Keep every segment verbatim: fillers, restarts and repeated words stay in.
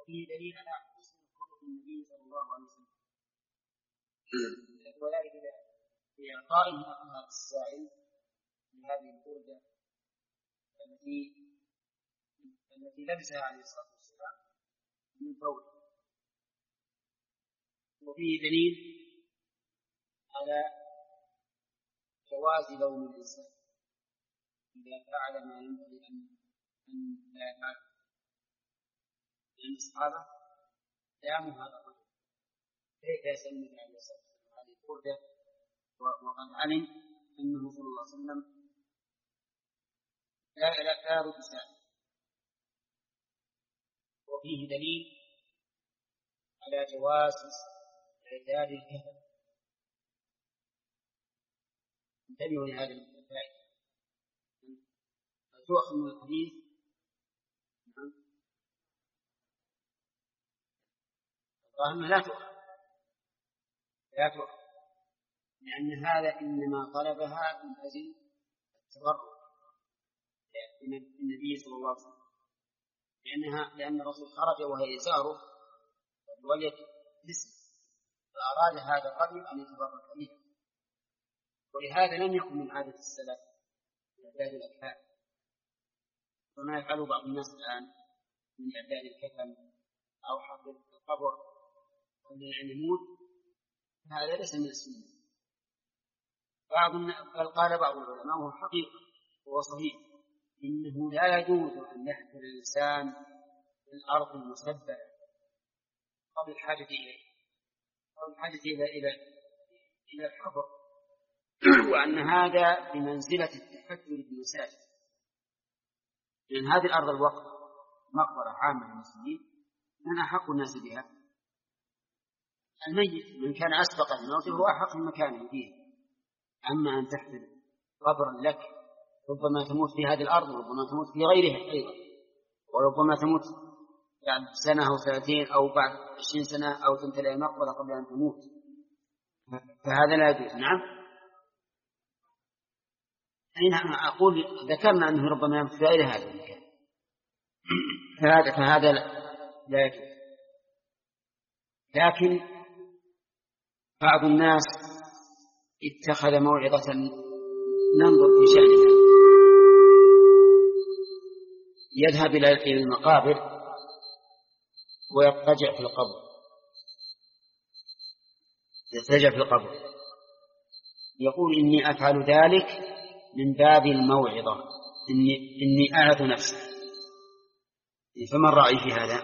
وفيه دليل على حسن خلق النبي صلى الله عليه وسلم وذلك بإعطاء حقها السائل لهذه البردة التي التي لبسها عليه الصلاة والسلام من فوق. وفيه دليل على جواز لوم الإنسان إذا فعل ما ينبغي أن لا يفعل، لأن الصحابة داموا هذا الرجل كيف يسمي عليه الصلاة والسلام هذه البردة وقد علم أنه صلى الله عليه وسلم لا لا يرد سائل. وفيه دليل على جواز إعداد الكفن. انتبهوا لهذا الفائدة تؤخذ من الحديث الظاهر لا تؤخذ لا تؤخذ لأن هذا إنما طلبها من أجل التبرع بالنبي صلى الله عليه وسلم، لأنها لأن الرسول خرج وهي يساره وجد جسم فأراد هذا الرجل أن يتبرك به، ولهذا لم يكن من عادة السلف إعداد الأكفان وما يفعله بعض الناس الآن من إعداد الكفن أو حفر القبر قبل أن يموت، هذا ليس من السنة. بعض بل قال بعض العلماء وهو حقيقة وهو صحيح إنه لا يجوز أن يحفر الإنسان في الأرض المسببة قبل الحاجة إليه قبل الحاجة إلى إلى إلى الحفر، وأن هذا بمنزلة التحجر بالمساجد، لأن هذه الأرض الوقف مقبرة عامة للمسلمين من أحق الناس بها الميت، من كان أسبق الموت هو أحق المكان فيه. أما أن تحفر قبرا لك ربما تموت في هذه الأرض وربما تموت في غيرها أيضا، وربما تموت بعد سنة أو سنتين أو بعد عشرين سنة أو تمتلئ المقبرة قبل أن تموت، فهذا لا يجوز. نعم أي نعم أقول ذكرنا أنه ربما يموت في غير هذا المكان، فهذا فهذا لا يجوز. لكن بعض الناس اتخذ موعظة ننظر في شأنها، يذهب إلى المقابر ويضطجع في القبر يضطجع في القبر يقول إني أفعل ذلك من باب الموعظة، إني, إني أعظ نفسي. فما الرأي في هذا؟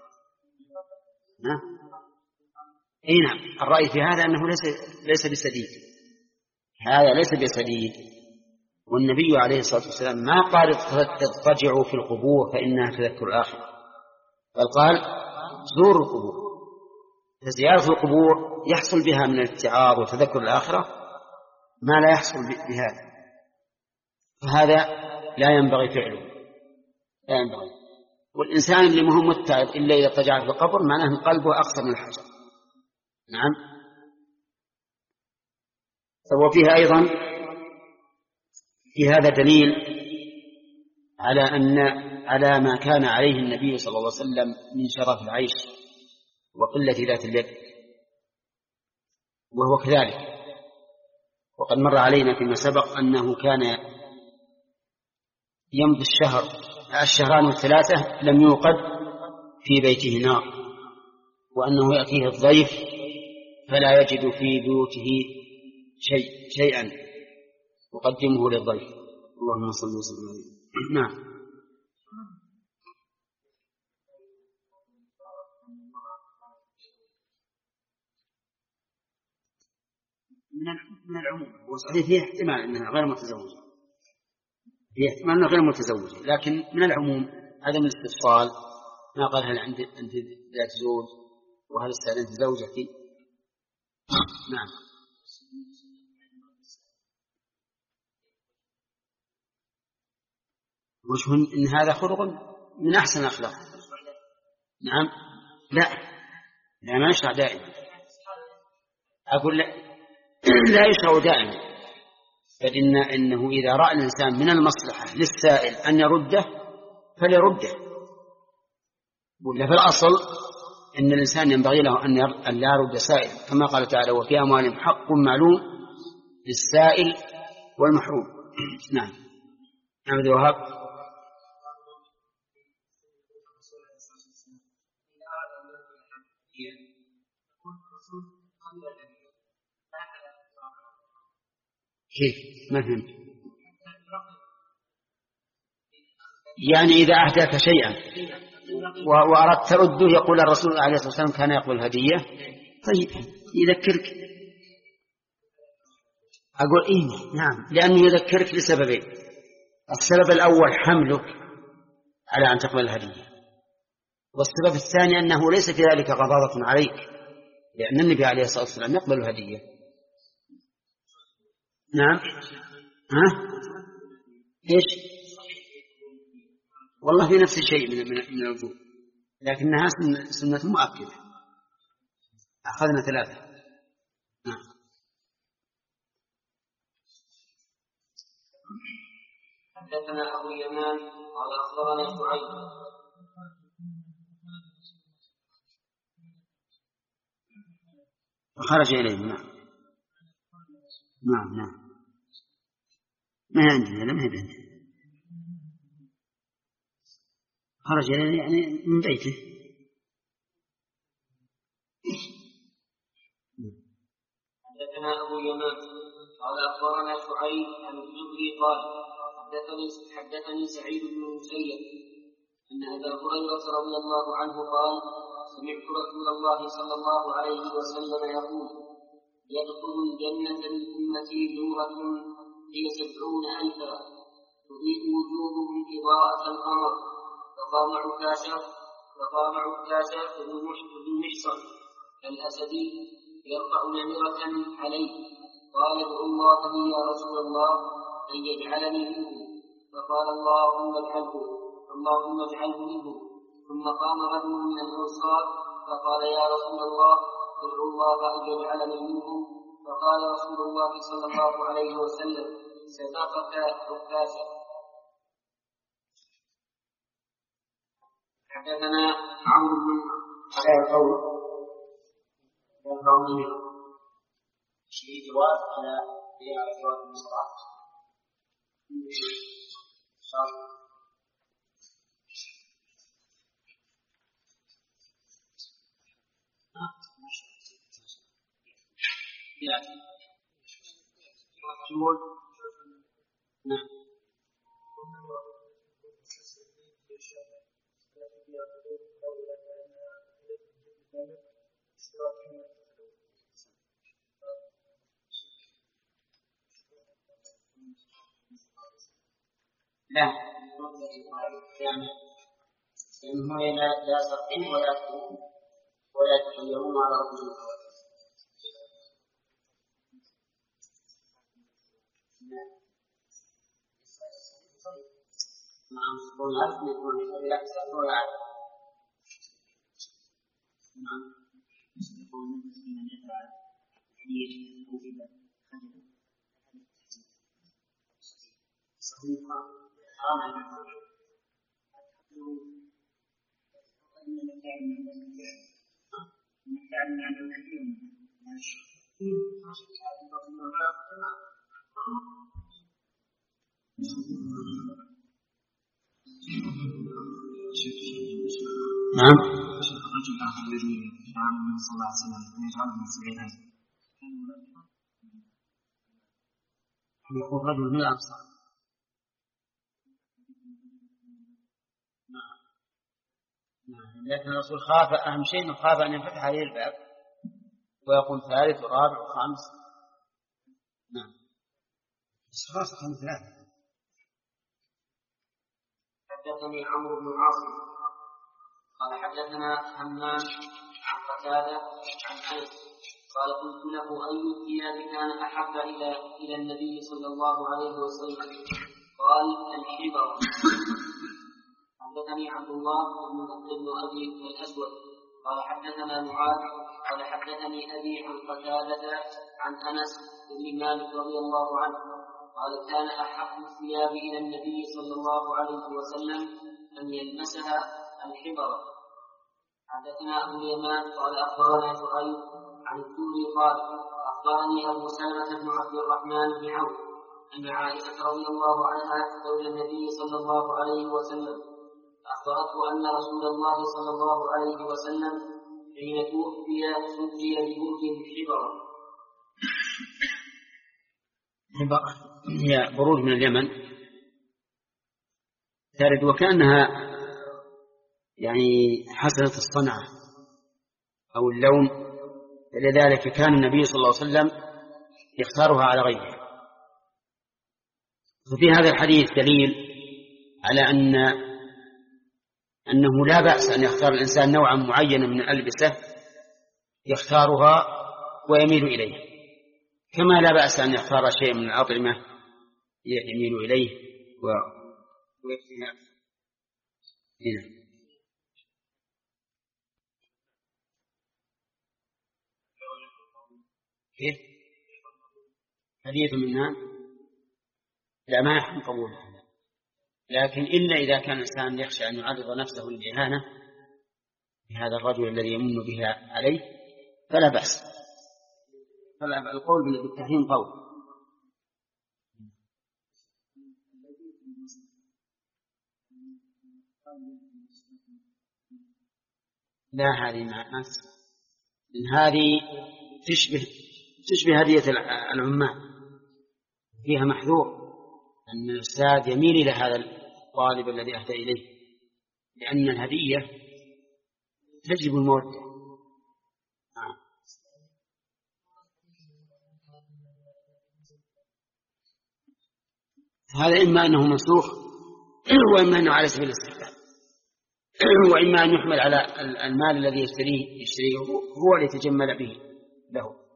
أي نعم الرأي في هذا أنه ليس, ليس بسديد، هذا ليس بسديد. والنبي عليه الصلاة والسلام ما قال اضطجعوا في القبور فإنها تذكر الآخرة، بل قال زوروا القبور، فزيارة القبور يحصل بها من الاتعاظ وتذكر الآخرة ما لا يحصل بهذا، فهذا لا ينبغي فعله لا ينبغي. والإنسان اللي مهم متعب إلا إذا اضطجع في القبر معناه قلبه أقصر من الحجر. نعم. وفيها أيضا في هذا دليل على أن على ما كان عليه النبي صلى الله عليه وسلم من شرف العيش وقلة ذات اليد، وهو كذلك. وقد مر علينا فيما سبق أنه كان يمضي الشهر الشهران والثلاثة لم يوقد في بيته نار، وأنه يأتيه الضيف فلا يجد في بيوته شيء شيئا يقدمه للضيف. اللهم صل وسلم عليه. نعم. من العموم وصحيح فيه احتمال أنها غير متزوجة، فيه احتمال أنها غير متزوجة، لكن من العموم عدم الاستفصال ما قال هل عند أنت ذات زوج وهل استأذنت زوجتي. نعم. وش إن هذا خلق من أحسن الأخلاق. نعم. لا لا ما يشرع دائما، أقول لا, لا يشرع دائما، فإن إنه إذا رأى الإنسان من المصلحة للسائل أن يرده فليرده، ولا في الأصل إن الإنسان ينبغي له أن لا يرد سائل، كما قال تعالى وفي أموالهم حق معلوم للسائل والمحروم. نعم. نعم ذو وهب. كيف؟ ما فهمت. يعني إذا أهداك شيئا وأردت ترده يقول الرسول عليه الصلاة والسلام كان يقبل الهدية، طيب يذكرك. أقول إيه نعم، لأنه يذكرك لسببين. السبب الأول حملك على أن تقبل الهدية، والسبب الثاني أنه ليس في ذلك غضاضة عليك، لأن النبي عليه الصلاة والسلام يقبل الهدية. نعم. ها؟ إيش؟ والله في نفس الشيء من من الوجوه، لكنها سنة مؤكدة. أخذنا ثلاثة. نعم. حدثنا أبو اليمان قال أخبرنا شعيب خرج إليه. نعم نعم نعم. ما عندي لم يبين. خرج إليه يعني من بيته. حدثنا أبو اليمان قال أخبرنا شعيب عن الزهري قال حدثني حدثني سعيد بن المسيب أن أبا هريرة رضي الله عنه قال سمعت رسول الله صلى الله عليه وسلم يقول يدخل الجنة من أمتي جورة هي سبعون ألفا تضيء وجوههم إضاءة القمر فقام عكاشة فقام عكاشة ذو محصن الأسدي يرفع نمرة عليه قال ادعو الله لي يا رسول الله أن يجعلني منه، فقال اللهم اجعله اللهم اجعله منه. ثم قام رجل من الأنصار فقال يا رسول الله ادعو الله أن يجعلني منهم، فقال رسول الله صلى الله عليه وسلم صدقك عكاشة. حدثنا عمرو بن شيء جواز على بيع جواز المصطلح. نعم. لا يعني إنه لا لا صدقين ولا ولا تحيرون على ربهم. نعم يكون عزم يكون لا يكون عزم. نعم يكون من يفعل كثير موجبا صحيح حرام نعم. الرجل آخر الذي كان النبي صلى الله عليه وسلم يجعل من سبعين يقول رجل من الأنصار. نعم. لكن الرسول خاف أهم شيء أنه خاف أن ينفتح عليه الباب ويقوم ثالث ورابع وخامس. نعم. خلاص كان ثلاثة. حدثني عمرو بن عاصم قال حدثنا همام عن قتادة عن أنس قال قلت له أي الثياب كان أحب إلى إلى النبي صلى الله عليه وسلم؟ قال الحبر. حدثني عبد الله بن أبي الأسود قال حدثنا معاذ قال حدثني أبي عن قتادة عن أنس بن مالك رضي الله عنه قال كان أحب الثياب إلى النبي صلى الله عليه وسلم أن يلمسها الحبر. حدثنا أبو اليمان قال أخبرنا شعيب عن الزهري قال أخبرني أبو سلمة بن عبد الرحمن بن عوف أن عائشة رضي الله عنها زوج النبي صلى الله عليه وسلم أخبرته أن رسول الله صلى الله عليه وسلم حين توفي سجي ببرج حبرة. هي بروج من اليمن ترد وكأنها يعني حسنة الصنعة أو اللون، لذلك كان النبي صلى الله عليه وسلم يختارها على غيره. وفي هذا الحديث دليل على أن أنه لا بأس أن يختار الإنسان نوعا معينا من الألبسة يختارها ويميل إليه، كما لا بأس أن يختار شيء من الأطعمة يميل إليه ويكفيها. هنا كيف حديث منها لا ما يحرم قبولها، لكن إلا إذا كان الإنسان يخشى أن يعرض نفسه للإهانة بهذا الرجل الذي يمن بها عليه فلا بأس. فالقول بالتحريم قول. لا هذه ما من هذه تشبه تشبه هدية العمال، فيها محذور أن الأستاذ يميل إلى هذا الطالب الذي أهدى إليه، لأن الهدية تجب المودة. هذا إما أنه منسوخ وإما أنه على سبيل الاستحباب، وإما أن يحمل على المال الذي يشتريه يشتريه هو ليتجمل به له.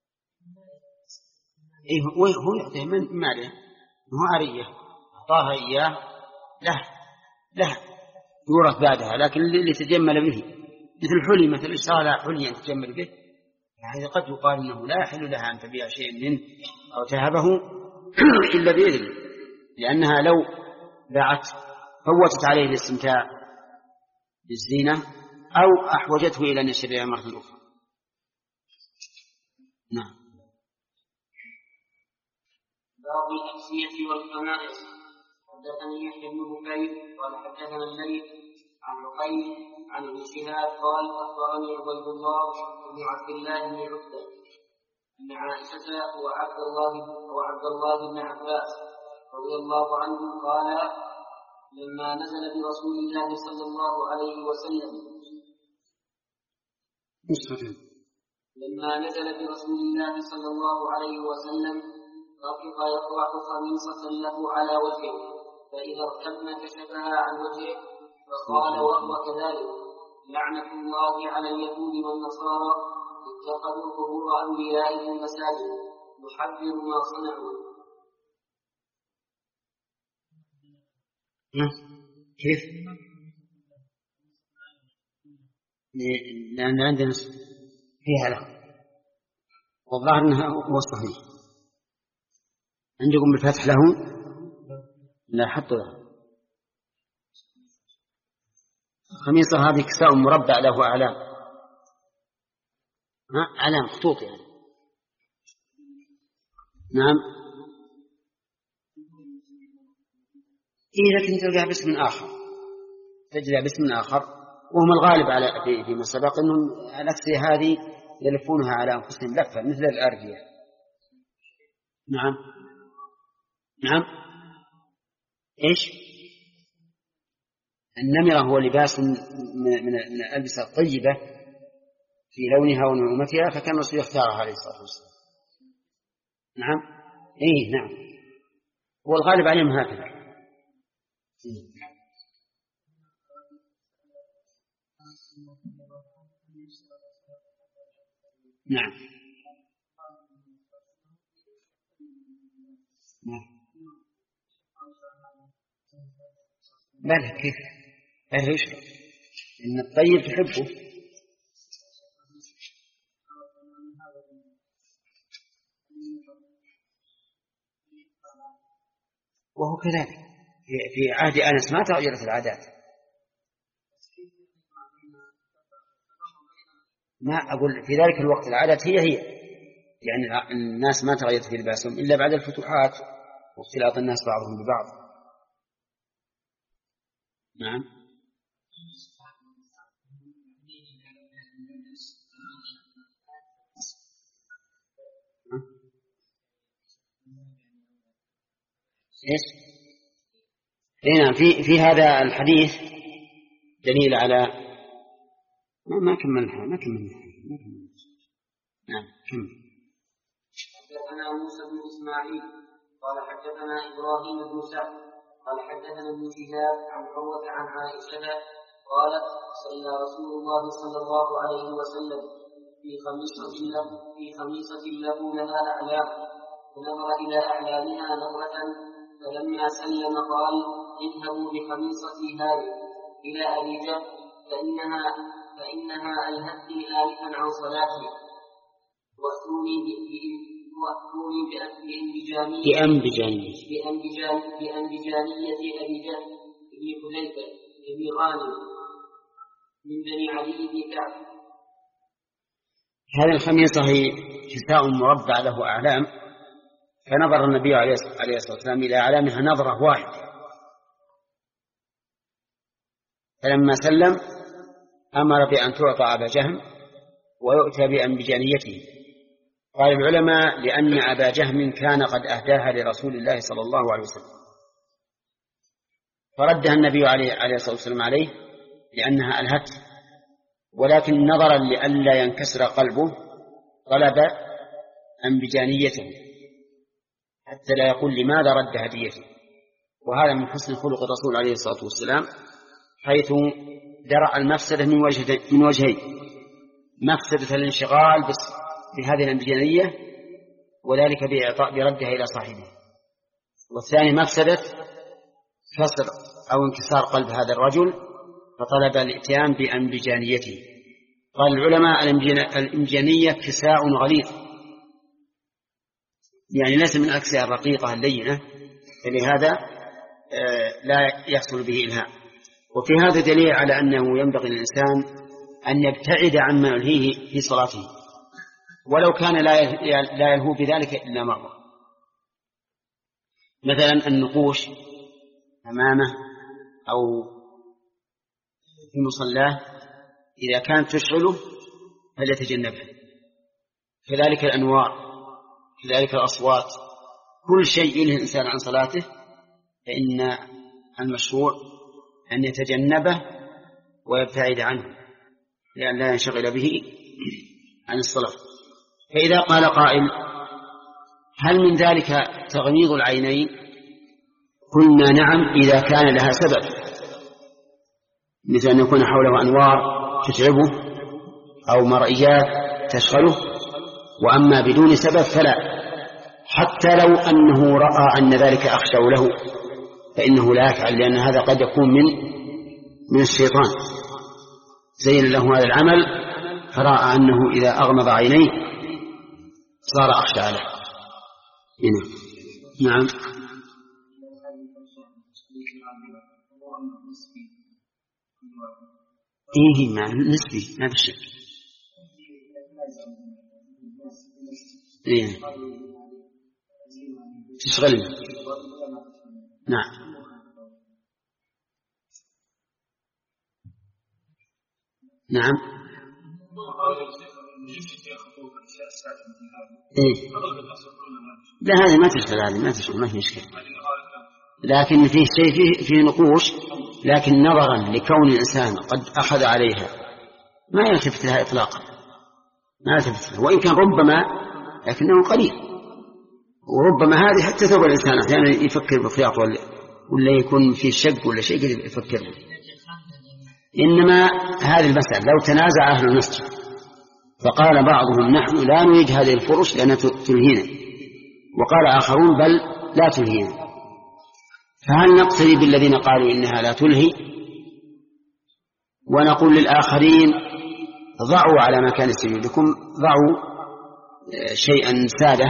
إيه هو هو يعطيه من ماله، هو عارية أعطاها إياه له له يورث بعدها، لكن اللي يتجمل به مثل الحلي، مثل إشراء حلي أن تتجمل به، هذا قد يقال إنه لا يحل لها أن تبيع شيء منه أو تهبه إلا بإذنه، لأنها لو باعت فوتت عليه الاستمتاع بالزينة أو أحوجته إلى أن يشتريها مرة أخرى. نعم. باب الأكسية والكنائس. حدثني يحيى بن بكير قال حدثنا الليث عن عقيل عن ابن شهاب قال أخبرني عبيد الله بن عبد الله بن عتبة أن عائشة وعبد الله وعبد الله بن عباس رضي الله عنه قال لما نزل برسول الله صلى الله عليه وسلم لما نزل برسول الله صلى الله عليه وسلم رفق يطرح خميصة له على وجهه، فإذا ارتبنا كشفها عن وجهه فقال وهو كذلك لعنة الله على اليهود والنصارى اتخذوا قبور أنبيائهم مساجد يحذر ما صنعوا. كيف؟ لأن عندنا فيها له والظاهر أنها هو الصحيح. عندكم بالفتح له؟ لا حطوا له. خميصة هذه كساء مربع له أعلام، أعلام خطوط يعني. نعم. إيه لكن تلقى باسم آخر، تجد باسم آخر، وهم الغالب على في فيما سبق أنهم الأكسية هذه يلفونها على أنفسهم لفة مثل الأردية. نعم نعم. إيش؟ النمرة هو لباس من الألبسة الطيبة في لونها ونعومتها، فكان الرسول يختارها عليه الصلاة والسلام. نعم. إيه نعم، هو الغالب عليهم هكذا. نعم نعم. بلى كيف؟ بلى يشرب إن الطيب تحبه. وهو كذلك في عهد أنس ما تغيرت العادات. ما أقول في ذلك الوقت العادات هي هي، يعني الناس ما تغيرت في لباسهم إلا بعد الفتوحات واختلاط الناس بعضهم ببعض. نعم. إيش؟ هنا في في هذا الحديث دليل على ما ما كملها ما كملها ما كملها. نعم كمل. حدثنا موسى بن إسماعيل قال حدثنا إبراهيم بن سعد قال حدثنا ابن شهاب عن عروة عن عائشة قالت صلى رسول الله صلى الله عليه وسلم في خميصة له في خميصة له لها أعلام فنظر إلى أعلامها نظرة فلما سلم قال اذهبوا بخميصتي هذه إلى أبي جهل فإنها فإنها ألهتني آلفا عن صلاتي وأتوني بأنبجانية بأنبجانية أبي جهل بن حذيفة بن غانم من بني علي بن كعب. هذه الخميصة هي كساء مربع له أعلام، فنظر النبي عليه الصلاة والسلام إلى أعلامها نظرة واحدة، فلما سلم أمر بأن تعطى أبا جهم ويؤتى بأنبجانيته. قال العلماء لأن أبا جهم كان قد أهداها لرسول الله صلى الله عليه وسلم، فردها النبي عليه الصلاة والسلام عليه لأنها ألهته، ولكن نظرا لئلا ينكسر قلبه طلب أنبجانيته حتى لا يقول لماذا رد هديته. وهذا من حسن خلق الرسول عليه الصلاة والسلام، حيث درع المفسدة من وجهين: مفسدة الانشغال بهذه الأنبجانية وذلك بإعطاء بردها إلى صاحبه، والثاني مفسدة كسر أو انكسار قلب هذا الرجل فطلب الاتيان بأنبجانيته. قال العلماء الأنبجانية كساء غليظ، يعني ليس من الأكساء الرقيقة اللينة، فلهذا لا يحصل به إلهاء. وفي هذا دليل على أنه ينبغي للإنسان أن يبتعد عما يلهيه في صلاته، ولو كان لا يلهو بذلك إلا مرة. مثلا النقوش أمامه أو في مصلاه إذا كانت تشغله فليتجنبها، كذلك الأنوار، كذلك الأصوات، كل شيء يلهي الإنسان عن صلاته فإن المشروع أن يتجنبه ويبتعد عنه لأن لا ينشغل به عن الصلاة. فإذا قال قائل هل من ذلك تغميض العينين؟ قلنا نعم إذا كان لها سبب، مثل أن يكون حوله أنوار تتعبه أو مرئيات تشغله، وأما بدون سبب فلا، حتى لو أنه رأى أن ذلك أخشى له فإنه لا يفعل، لأن هذا قد يكون من من الشيطان زين له هذا العمل فرأى أنه إذا أغمض عينيه صار أخشى عليه. هنا. نعم. إيه مع نسبي ما في شك. إيه تشغلني. نعم. نعم. إيه؟ لا هذه ما تشغل، هذه ما تشغل، ما في مشكلة، لكن فيه شيء فيه, فيه نقوش، لكن نظرا لكون الإنسان قد أخذ عليها ما يلتفت لها إطلاقا، ما يلتفت لها، وإن كان ربما لكنه قليل، وربما هذه حتى ثوب الإنسان أحيانا يفكر بخياط ولا, ولا يكون فيه شق ولا شيء قد يفكر به. إنما هذه المسألة لو تنازع أهل المسجد فقال بعضهم نحن لا نريد هذه الفرش لأنها تلهينا، وقال آخرون بل لا تلهينا، فهل نقتدي بالذين قالوا إنها لا تلهي ونقول للآخرين ضعوا على مكان سجودكم، ضعوا شيئا سادة،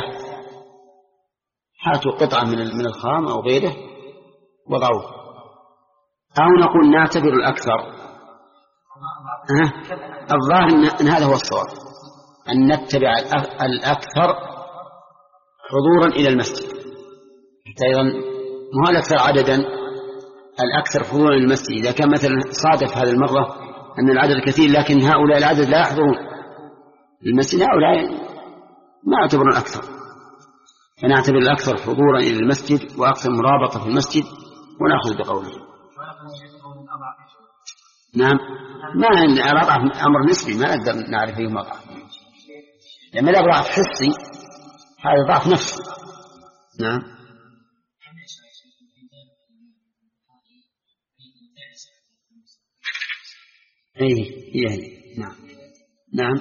هاتوا قطعة من الخام أو غيره وضعوه، أو نقول نعتبر الأكثر أه؟ الظاهر أن هذا هو الصواب، أن نتبع الأكثر حضورا إلى المسجد، حتى أيضا ما هو الأكثر عددا، الأكثر حضورا إلى المسجد. إذا كان مثلا صادف هذه المرة أن العدد كثير لكن هؤلاء العدد لا يحضرون المسجد، هؤلاء ما يعتبرون أكثر، فنعتبر الأكثر حضورا إلى المسجد وأكثر مرابطة في المسجد ونأخذ بقوله. نعم، ما الرضع أمر نسبي، ما نقدر نعرف فيه مضاعف، لما لا ضعف حسي هذا ضعف نفسي. نعم. ايه ايه نعم نعم.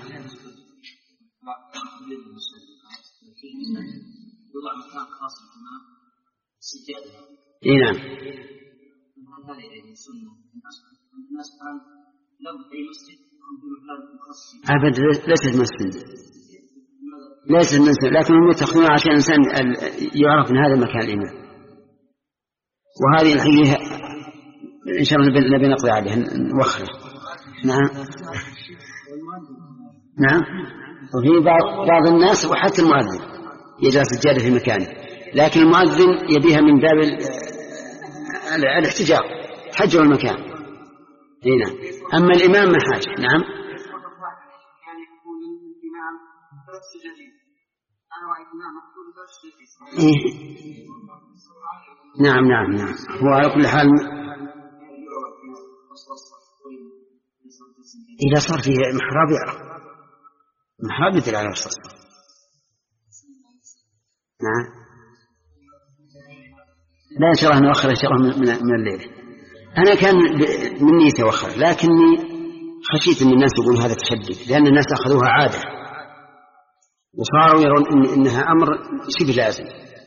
يوضع مكان خاص بالإمام السجادة. اي نعم. هذا يعني سنة الناس الآن لو أي مسجد يكون في مكان مخصص. أبدا ليست مسجد، ليست مسجد، لكن هم يتخذون عشان الإنسان يعرف من هذا المكان الإمام. وهذه الحقيقة إن شاء الله نبي نقضي عليها نوخره. نعم نعم. وفي بعض بعض الناس وحتى المؤذن يجعل سجادة في مكانه، لكن المؤذن يبيها من باب الاحتجاب، حجر المكان. هنا أما الإمام ما حاجة. نعم. إيه؟ نعم نعم نعم. هو على كل حال إذا صار فيه محراب يعرف محراب يدل على الصلاة. نعم. لا إن شاء الله نؤخر إن شاء الله من, من الليل. أنا كان مني توخر، لكني خشيت أن الناس يقولون هذا تشدد، لأن الناس أخذوها عادة وصاروا يرون إن إنها أمر شبه لازم.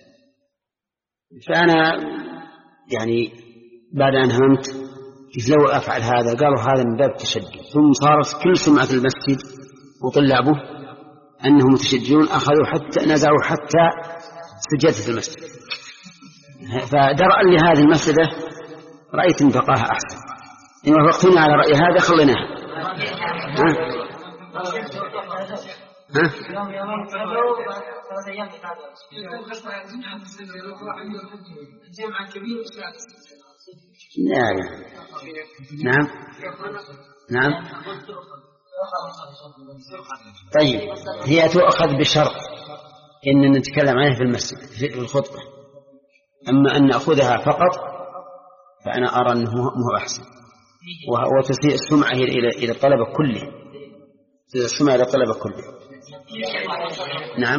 فأنا يعني بعد أن هممت كيف لو أفعل هذا، قالوا هذا من باب التشدد، ثم صارت كل سمعة المسجد وطلابه أنهم متشددون، أخذوا حتى نزعوا حتى سجادة المسجد. فدرأ لي هذه المسألة رأيت انتقاها أحسن، إن وافقتني على رأي هذا خليناها. ها؟ ها؟ لا لا. نعم نعم. طيب هي تؤخذ بشرط إن نتكلم عنها في المسجد في الخطبة، أما أن نأخذها فقط فأنا أرى أنه هو أحسن، وتسيء السمعة إلى إلى الطلبة كله، تسيء السمعة إلى الطلبة كله. نعم.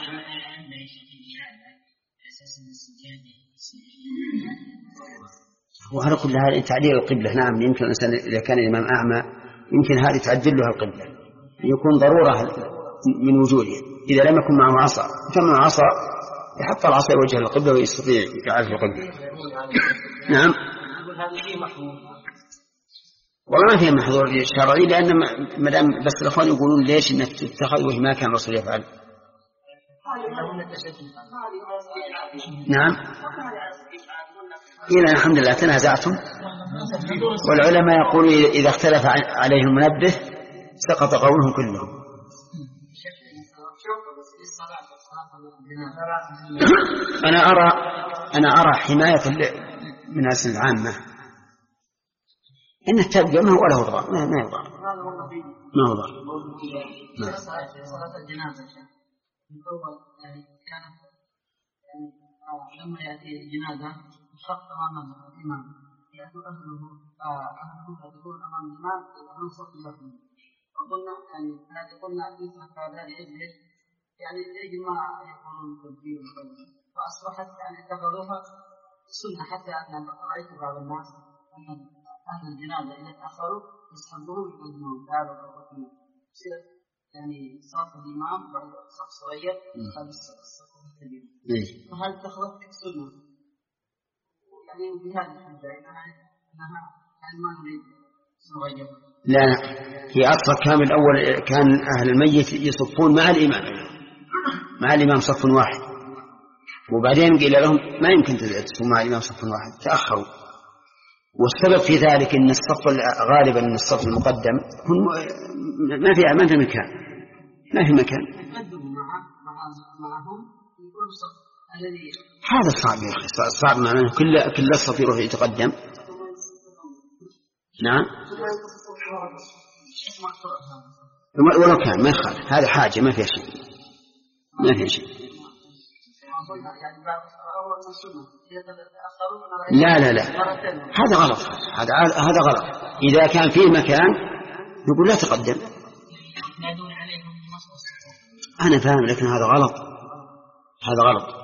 وهذا كل هذا تعديل القبلة. نعم يمكن الإنسان إذا كان الإمام أعمى يمكن هذه تعدل له القبلة، يكون ضرورة من وجوده. إذا لم يكن معه عصا، كان معه عصا يحط العصا وجه القبلة ويستطيع يعرف القبلة. نعم. والله ما فيها محظور شرعي، لأن مدام بس الأخوان يقولون ليش إنك تتخذ وهي ما كان الرسول يفعل. نعم. إلى الحمد لله تنازعتم، والعلماء يقولون إذا اختلف عليه المنبه سقط قولهم كلهم. أنا أرى أنا أرى حماية من الناس العامة إن التبقى ما هو ولا هو ضار، ما ما يضار ما هو ضار. صلاة الجنازة من أول يعني كانت لما يأتي الجنازة شق أمام الإمام يأتي أهله أهله يدخلون أمام الإمام وهم صف لهم، وقلنا يعني هذه قلنا مثل هذا لأجل يعني لأجل ما يقولون تبديل فأصبحت يعني اتخذوها سنة، حتى أن رأيت بعض الناس أن أهل الجنازة إذا تأخروا يسحبوه يقدمون تعالوا أخوتنا يصير يعني صف الإمام بعد صف صغير هذا الصف الكبير، فهل اتخذت سنة يعني بهذه الحجة أنها يعني ما نريد صغير؟ لا، هي أصلا كان من أول كان أهل الميت يصفون مع الإمام مع الإمام صف واحد، وبعدين قيل لهم ما يمكن تصفوا مع الإمام صف واحد، تأخروا والسبب في ذلك أن الصف غالبا أن الصف المقدم ما في ما في مكان ما في مكان هذا صعب يا أخي صعب معناه كل كل الصف يروح يتقدم. نعم ولو كان ما يخالف هذا حاجة ما فيها شيء ما فيها شيء. لا لا لا هذا غلط هذا هذا غلط. إذا كان فيه مكان يقول لا تقدم. أنا فاهم لكن هذا غلط هذا غلط.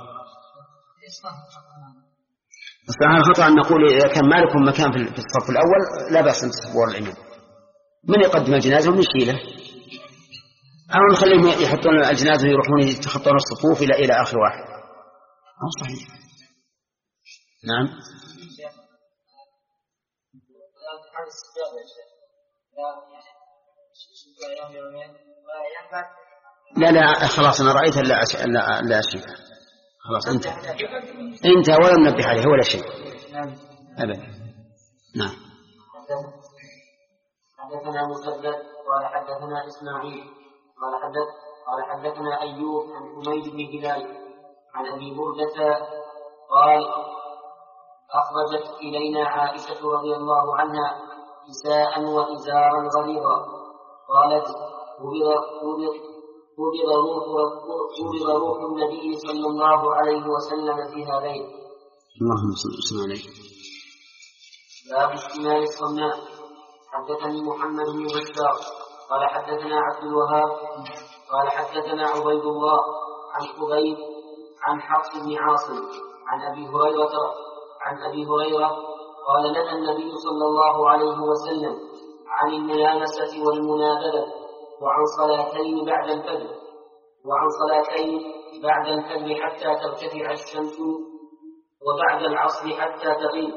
الصراحة الخطأ أن نقول إذا كان ما لكم مكان في الصف الأول لا بأس أن تصفوا الإمام. من يقدم الجنازة ونشيله أو نخليهم يحطون الجنازة ويروحون يتخطون الصفوف إلى إلى آخر واحد. أو صحيح. نعم. لا لا خلاص أنا رأيت لا أش... لا لا شيء خلاص أنت أنت ولا منبه عليه ولا شيء أبدا. نعم. حدثنا مسدد قال حدثنا إسماعيل قال حدث قال حدثنا أيوب عن حميد بن هلال عن أبي بردة قال أخرجت إلينا عائشة رضي الله عنها كساء وإزارا غليظا قالت قبض روح روح النبي صلى الله عليه وسلم في هذين. اللهم صل عليه. باب اشتمال الصناع. حدثني محمد بن بشار قال حدثنا عبد الوهاب قال حدثنا عبيد الله عن خبيب عن حفص بن عاصم عن أبي هريرة عن أبي هريرة قال نهى النبي صلى الله عليه وسلم عن الملامسة والمنابذة وعن صلاتين بعد الفجر وعن صلاتين بعد الفجر حتى ترتفع الشمس وبعد العصر حتى تغيب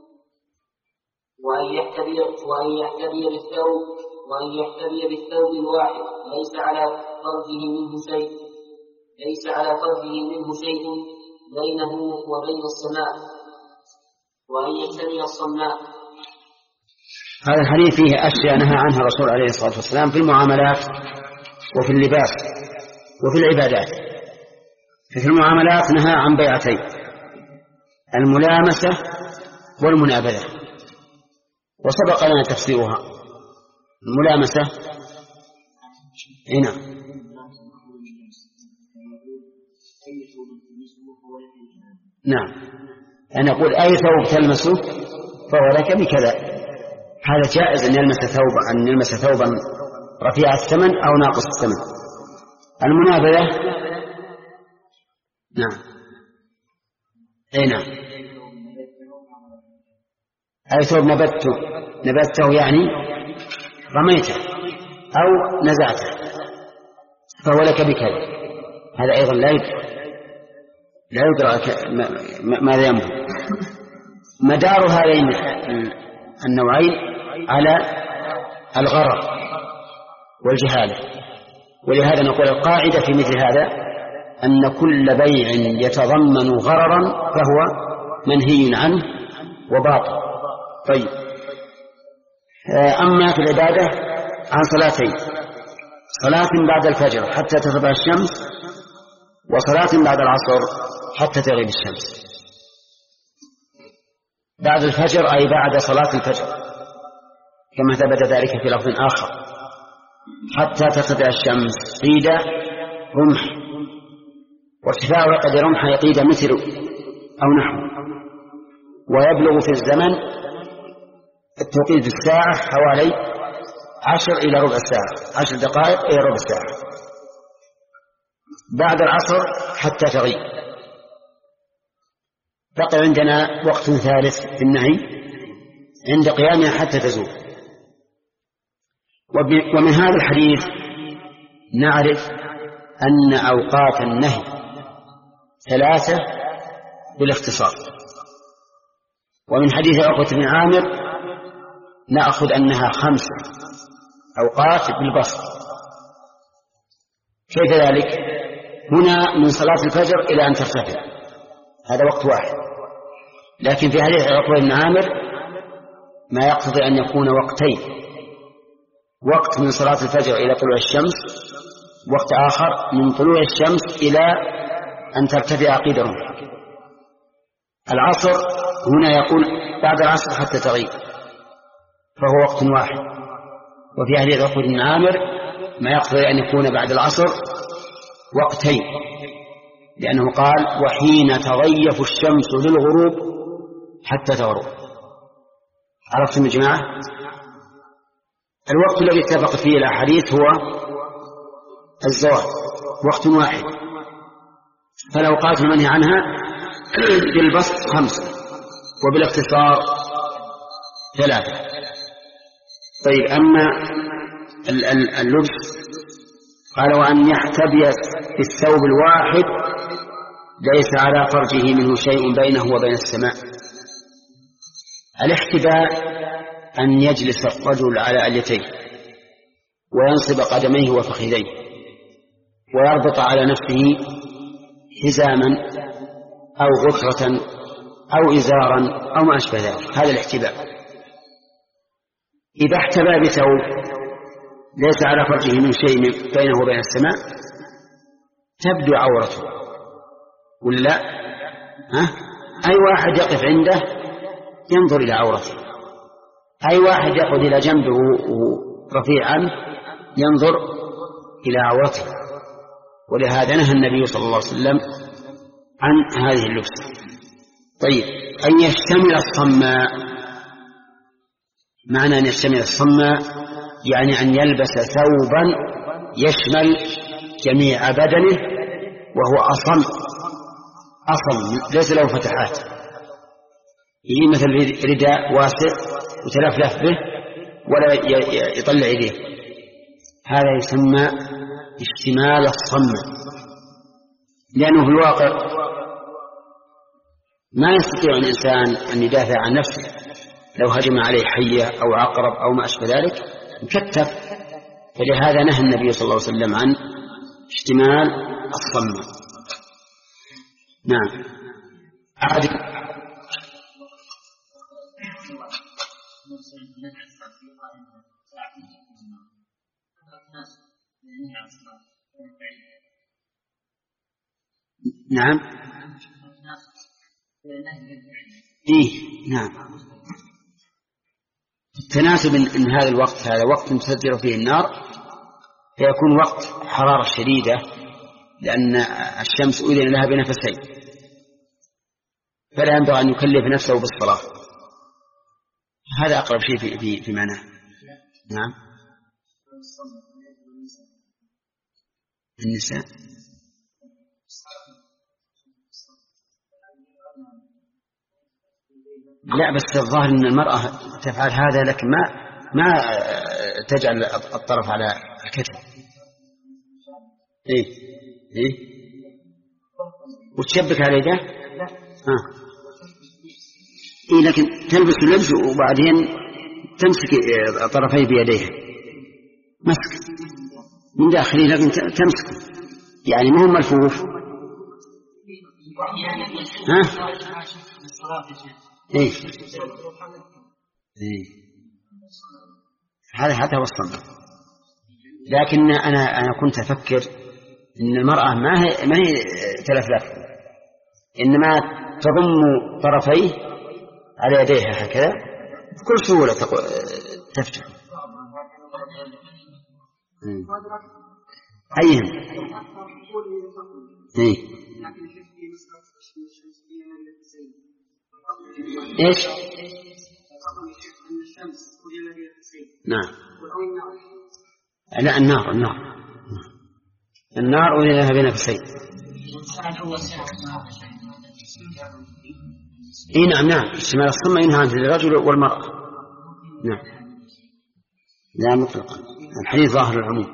وأن يحتبي وأن يحتبي بالثوب وأن يحتبي بالثوب الواحد ليس على طرفه منه شيء ليس على طرفه منه شيء بينه وبين السماء وأن يحتمي الصماء. هذا الحديث فيه أشياء نهى عنها الرسول عليه الصلاة والسلام في المعاملات وفي اللباس وفي العبادات. في المعاملات نهى عن بيعتين الملامسة والمنابذة وسبق لنا تفسيرها. الملامسة هنا نعم أن يقول أي ثوب تلمسه فهو لك بكذا. هذا جائز أن يلمس ثوبا أن يلمس ثوبا رفيع الثمن أو ناقص الثمن. المنابذة نعم أي نعم أي ثوب نبته نبته يعني رميته أو نزعته فهو لك بكذا. هذا أيضا لا يدرك لا يدرك ماذا ينبغي. مدار هذين النوعين على الغرر والجهالة. ولهذا نقول القاعدة في مثل هذا أن كل بيع يتضمن غررا فهو منهي عنه وباطل. طيب أما في العبادة عن صلاتين صلاة بعد الفجر حتى تطلع الشمس وصلاة بعد العصر حتى تغيب الشمس. بعد الفجر أي بعد صلاة الفجر كما ثبت ذلك في لفظ آخر حتى تطلع الشمس قيد رمح وارتفاع قدر رمح يقيد مثل أو نحو ويبلغ في الزمن التوقيت الساعة حوالي عشر إلى ربع ساعة عشر دقائق إلى ربع ساعة. بعد العصر حتى تغيب. بقي عندنا وقت ثالث في النهي عند قيامها حتى تزول. ومن هذا الحديث نعرف أن أوقات النهي ثلاثة بالاختصار. ومن حديث عقبة بن عامر نأخذ أنها خمسة أوقات بالبسط. كيف ذلك؟ هنا من صلاة الفجر إلى أن ترتفع هذا وقت واحد. لكن في حديث عقبة بن عامر ما يقتضي أن يكون وقتين، وقت من صلاة الفجر إلى طلوع الشمس، وقت آخر من طلوع الشمس إلى أن ترتفع قيد الرمح. العصر هنا يقول بعد العصر حتى تغيب، فهو وقت واحد. وفي حديث عقبة بن عامر ما يقتضي أن يكون بعد العصر وقتين، لأنه قال وحين تضيف الشمس للغروب حتى تغرب. عرفتم يا جماعة؟ الوقت الذي اتفق فيه الأحاديث هو الزوال، وقت واحد. فالأوقات المنهي عنها بالبسط خمسة وبالاختصار ثلاثة. طيب، أما اللبس قال وأن يحتبي في الثوب الواحد ليس على فرجه منه شيء بينه وبين السماء. الاحتباء أن يجلس الرجل على أليتيه وينصب قدميه وفخذيه ويربط على نفسه حزاما أو غترة أو إزارا أو ما أشبه ذلك، هذا الاحتباء. إذا احتبى بثوب ليس على فرجه من شيء بينه وبين السماء تبدو عورته ولا لا؟ ها؟ أي واحد يقف عنده ينظر إلى عورته، أي واحد يقعد إلى جنبه رفيعا ينظر إلى عورته. ولهذا نهى النبي صلى الله عليه وسلم عن هذه اللبس. طيب، أن يشتمل الصماء، معنى أن يشتمل الصماء يعني أن يلبس ثوبا يشمل جميع بدنه وهو أصم أصم ليس له فتحات، يجي مثل رداء واسع وتلفلف به ولا يطلع يديه، هذا يسمى اشتمال الصماء. لأنه في الواقع ما يستطيع الإنسان أن يدافع عن نفسه، لو هجم عليه حية أو عقرب أو ما أشبه ذلك مكتف. فلهذا نهى النبي صلى الله عليه وسلم عن اشتمال الصماء. نعم. عادي. نعم. إيه نعم. تناسب إن هذا الوقت هذا وقت تسجر فيه النار، فيكون وقت حرارة شديدة لأن الشمس أذن لها بنفسين، فلا ينبغي أن يكلف نفسه بالصلاة. هذا أقرب شيء في في, في معناه. نعم. النساء لا، بس الظاهر أن المرأة تفعل هذا لكن ما ما تجعل الطرف على الكتف. إيه إيه وتشبك على يده. آه. إيه لكن تلبس اللبس وبعدين تمسك طرفيه بيديها مسك من داخله، لكن تمسك يعني ما هو ملفوف. ها؟ إيه إيه هذا حتى وصلنا. لكن أنا أنا كنت أفكر إن المرأة ما هي ما هي تلفلف، إنما تضم طرفيه على يديها هكذا بكل سهولة تفتح. أيهم إيه إيش؟ نعم. لا، النار النار النار أذن لها بنفسين. إيه نعم نعم. اشتمال الصمة ينهى عن الرجل والمرأة. نعم لا مطلقا، الحديث ظاهر العموم.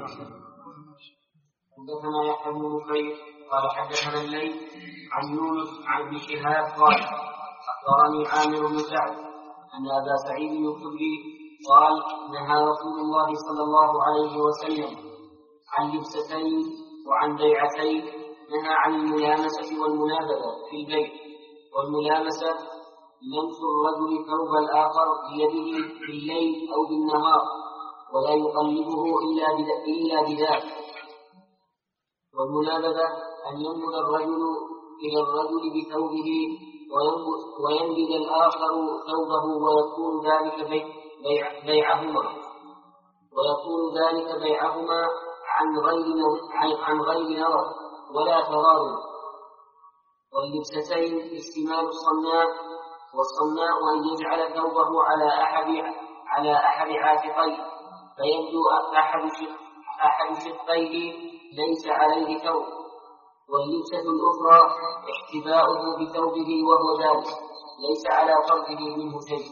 حدثنا يحيى بن بكير قال حدثنا الليث عن يونس عن ابن شهاب قال أخبرني عامر بن سعد أن أبا سعيد الخدري قال نهى رسول الله صلى الله عليه وسلم عن لبستين وعن بيعتين، نهى عن الملامسة والمنابذة في البيت. والملامسة لمس الرجل ثوب الآخر بيده بالليل أو بالنهار ولا يقلبه إلا بذاك. والمنابذة أن ينبذ الرجل إلى الرجل بثوبه وينبذ الآخر ثوبه ويكون ذلك بيعهما ويكون ذلك بيعهما عن غير عن غير نظر ولا تراض. واللبستين استعمال الصناع، والصناع أن يجعل ثوبه على أحد على أحد عاتقيه فيبدو أحد أحد شقيه ليس عليه ثوب. واللبسة الأخرى احتباؤه بثوبه وهو ذلك ليس على فرجه منه شيء.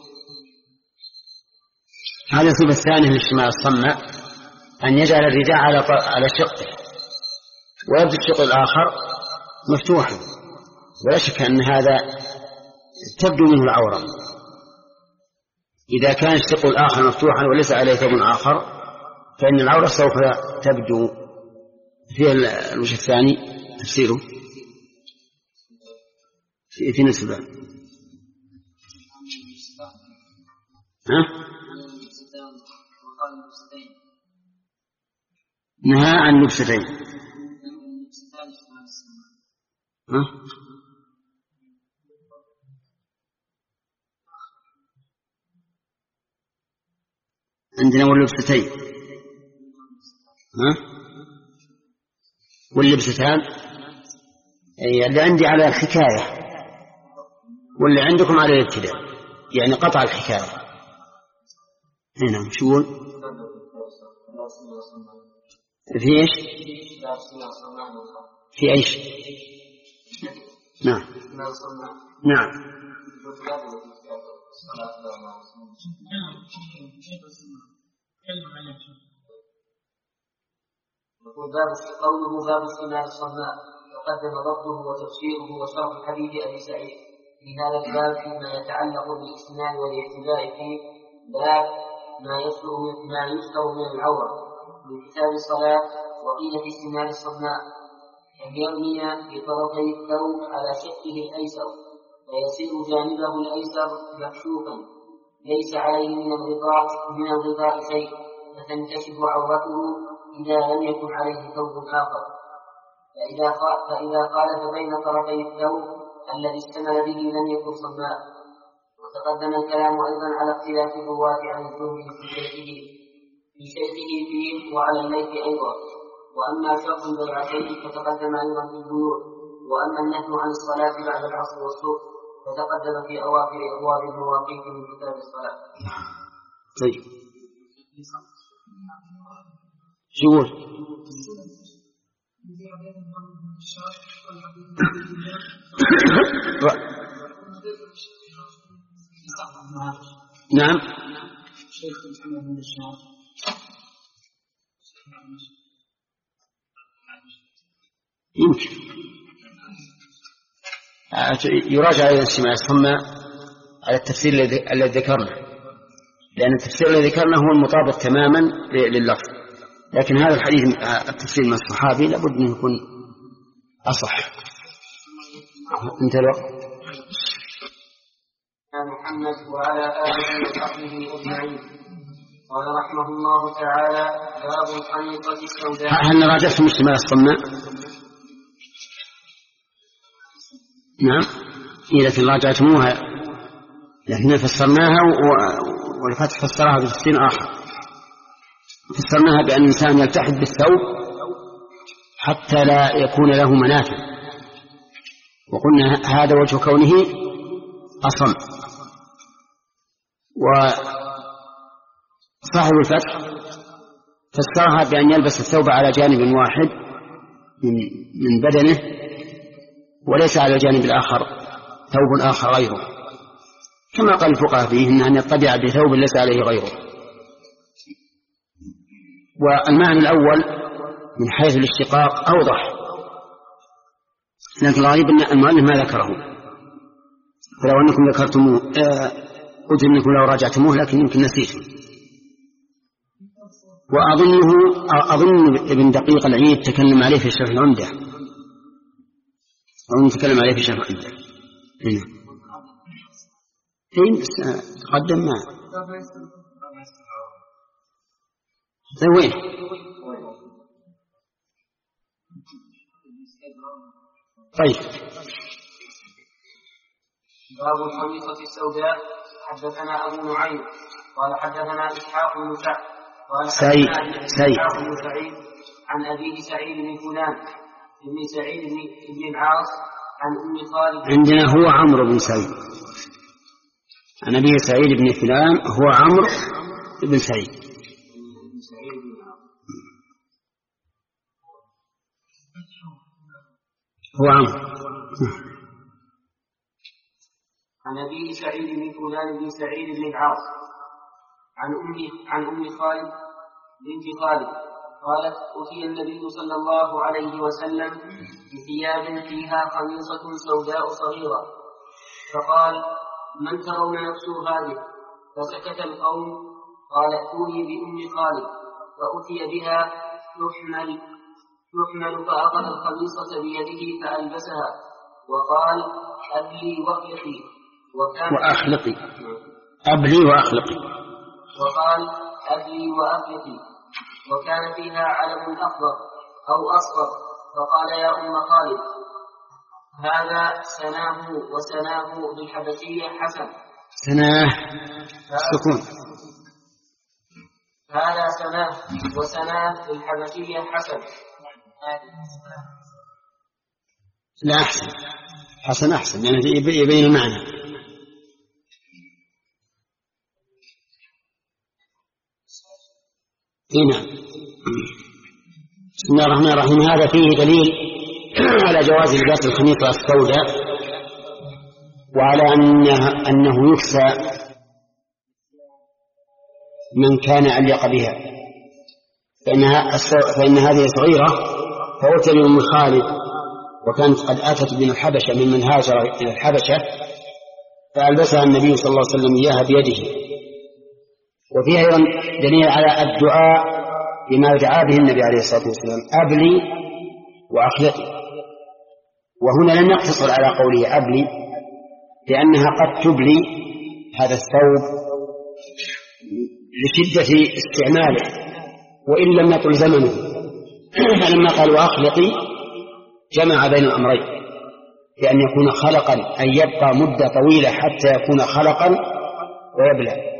هذا الصفة الثانية للشمال الصناع أن يجعل الرداء على على شقه ويبدو الشق الآخر مفتوحا، ولا شك أن هذا تبدو منه العورة. إذا كان الشق الآخر مفتوحا وليس عليه ثوب آخر فإن العورة سوف تبدو. في الوجه الثاني تفسيره في, في نسبة ها؟ نهى عن لبستين. ها؟ عندنا واللبستين ها؟ واللبستان اللي عندي على الحكاية واللي عندكم على الابتداء، يعني قطع الحكاية. هنا شو في ايش؟ في ايش؟ نعم نعم يقول باب قوله باب استعمال الصناع وقدم ضبطه وتفسيره وشرح حديث ابي سعيد في هذا الباب فيما يتعلق بالاستعمال والاعتداء فيه باب ما يصدر من ما يصدر من العوره من كتاب الصلاه. وقيل في استعمال الصناع ان يرمي بطرفي الثوب على شقه الايسر فيصير جانبه الايسر مكشوفا ليس عليه من الغطاء من الغطاء شيء فتنكشف عورته إذا لم يكن عليه ثوب آخر. فإذا فإذا خالف بين طرفي الثوب الذي اشتمل به لم يكن صناع. وتقدم الكلام أيضا على اختلاف الرواة عن الزهري في شيخه في شيخه فيه وعلى الليث أيضا. وأما شرط البيعتين فتقدم أيضا في البيوع. وأما النهي عن الصلاة بعد العصر والصبح فتقدم في أواخر أبواب المواقيت من كتاب الصلاة. طيب شو نعم يمكن يراجع الاستماع ثم على التفسير الذي ذكرنا، لأن التفسير الذي ذكرنا هو المطابق تماما لللفظ، لكن هذا الحديث التفسير من الصحابي لابد أن يكون أصح. انت الوقت محمد وعلى آله وصحبه أجمعين. قال رحمه الله تعالى باب الحنيطة السوداء. هل راجعتم اشتمال الصناع؟ نعم إيه، لكن راجعتموها لكن فسرناها والفتح فسرها بتفسير آخر. فسرناها بأن الإنسان يلتحف بالثوب حتى لا يكون له منافع، وقلنا هذا وجه كونه أصم. وصاحب الفتح فسرها بأن يلبس الثوب على جانب واحد من بدنه وليس على الجانب الآخر ثوب آخر غيره، كما قال الفقهاء فيه أن يطبع بثوب ليس عليه غيره. والمعنى الأول من حيث الاشتقاق أوضح، لكن الغريب أن المؤلف ما ذكره، فلو أنكم ذكرتموه قلت أنكم لو راجعتموه لكن يمكن نسيتم. وأظنه أظن ابن دقيق العيد تكلم عليه في شرح العمدة، أو تكلم عليه في شرح العمدة. فين تقدم معه طيب وين طيب باب الخميصة السوداء. حدثنا أبو نعيم قال حدثنا إسحاق بن سعد قال سعيد سعيد بن سعيد عن أبيه سعيد بن فلان ابن سعيد بن العاص عن أم خالد. عندنا هو عمرو بن سعيد عن أبيه سعيد بن فلان هو عمرو بن سعيد. هو عمرو عن أبيه سعيد بن فلان بن سعيد بن العاص عن أم عن أم خالد بنت خالد قالت أتي النبي صلى الله عليه وسلم بثياب فيها خميصة سوداء صغيرة فقال من ترون نفسه هذه؟ فسكت القوم. قال ائتوني بأم خالد فأتي بها تحمل تحمل فأخذ الخميصة بيده فألبسها وقال أبلي وأخلقي وأخلقي أبلي وأخلقي وقال أبلي وأخلقي وكان فيها علم أخضر أو أصفر فقال يا أم خالد هذا سناه وسناه بالحبشية حسن. سناه سكون هذا سناه وسناه بالحبشية حسن. لا أحسن حسن أحسن يعني يبين المعنى. هنا بسم الله الرحمن الرحيم. هذا فيه دليل على جواز لباس الخميصة السوداء وعلى أنه, أنه يكسى من كان علق بها فإنها فإن هذه صغيرة فأتي لأم خالد وكانت قد أتت من الحبشة ممن هاجر إلى الحبشة فألبسها النبي صلى الله عليه وسلم إياها بيده. وفيها أيضا دليل على الدعاء بما يدعى به النبي عليه الصلاة والسلام أبلي وأخلقي. وهنا لم يقتصر على قوله أبلي لأنها قد تبلي هذا الثوب لشدة استعماله وإن لم يطل زمنه. فلما قال وأخلقي جمع بين الأمرين بأن يكون خلقا أن يبقى مدة طويلة حتى يكون خلقا ويبلى.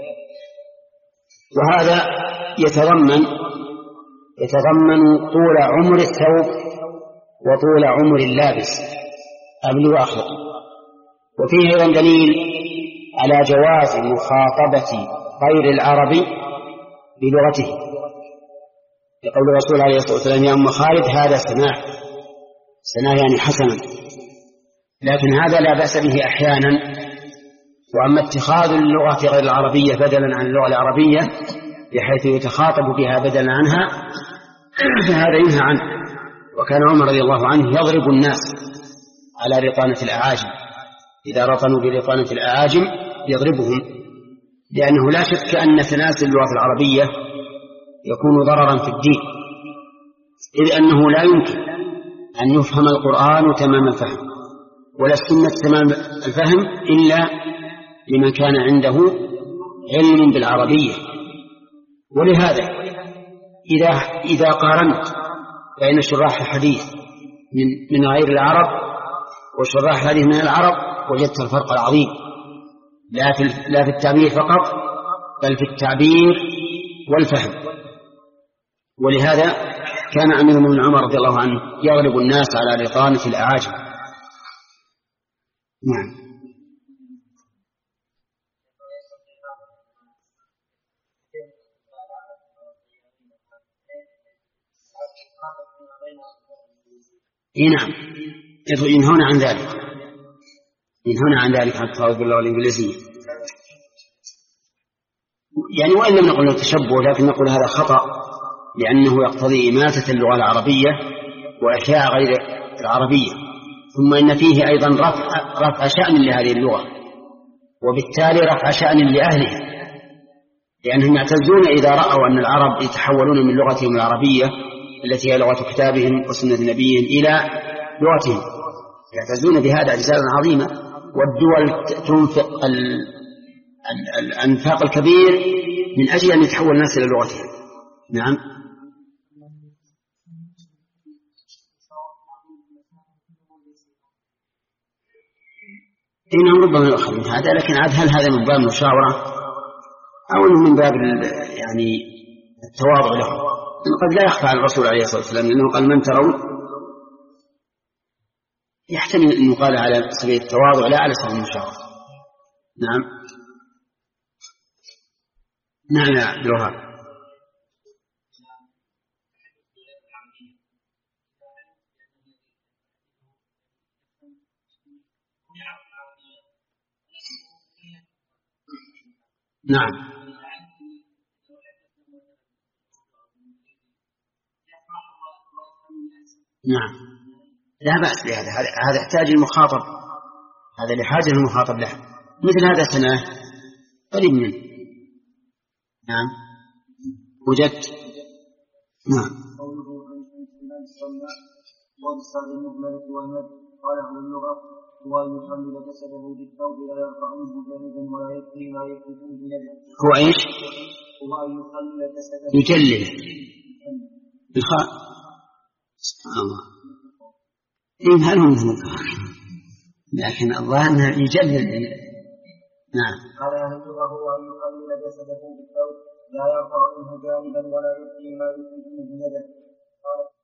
وهذا يتضمن يتضمن طول عمر الثوب وطول عمر اللابس أبلي وأخلقي. وفيه أيضا دليل على جواز مخاطبة غير العربي بلغته لقول الرسول عليه الصلاة والسلام يا أم خالد هذا سناه سناه يعني حسنا. لكن هذا لا بأس به أحيانا. وأما اتخاذ اللغة غير العربية بدلا عن اللغة العربية بحيث يتخاطب بها بدلا عنها فهذا ينهى عنه. وكان عمر رضي الله عنه يضرب الناس على رطانة الأعاجم إذا رطنوا برطانة الأعاجم يضربهم لأنه لا شك أن تناسل اللغة العربية يكون ضررا في الدين إذ أنه لا يمكن أن يفهم القرآن تمام الفهم ولا السنة تمام الفهم إلا لمن كان عنده علم بالعربية. ولهذا إذا, إذا قارنت بين شراح الحديث من, من غير العرب وشراح الحديث من العرب وجدت الفرق العظيم لا في, لا في التعبير فقط بل في التعبير والفهم. ولهذا كان أمير المؤمنين عمر رضي الله عنه يغلب الناس على رطانة الأعاجم. نعم. نعم ينهون عن ذلك ينهون عن ذلك عن التفاوض باللغة الإنجليزية يعني وإن لم نقل تشبه لكن نقول هذا خطأ لأنه يقتضي إماتة اللغة العربية وإحياء غير العربية. ثم إن فيه أيضا رفع, رفع شأن لهذه اللغة وبالتالي رفع شأن لأهلها لأنهم يعتزون إذا رأوا أن العرب يتحولون من لغتهم العربية التي هي لغة كتابهم وسنة نبيهم إلى لغتهم يعتزون بهذا أجزاء عظيمة. والدول تنفق الأنفاق الكبير من أجل أن يتحول الناس إلى لغتهم. نعم. إنهم ربما يؤخذ من هذا، لكن عاد هل هذا من باب المشاورة أو أنه من باب يعني التواضع له؟ قد لا يخفى على الرسول عليه الصلاة والسلام، لأنه قال من ترون، يحتمل أن يقال على سبيل التواضع لا على سبيل المشاورة. نعم. نعم يا عبد الوهاب. نعم. نعم لا بأس بهذا، هذا يحتاج المخاطب، هذا لحاجة المخاطب له، مثل هذا سنة قريب منه. نعم وجدت. نعم. قال عن اللغة هو أن يحمل جسده بالثوب لا يرفع منه جانبا ولا يكفي ما يكفيه بيده. هو ايش؟ هو أن يحمل جسده يجلل بالخاء. سبحان الله. إيه هل هم لكن الظاهر أنه يجلل. نعم. قال عن اللغة هو أن يحمل جسده بالثوب لا يرفع منه جانبا ولا يكفي ما يكفيه بيده.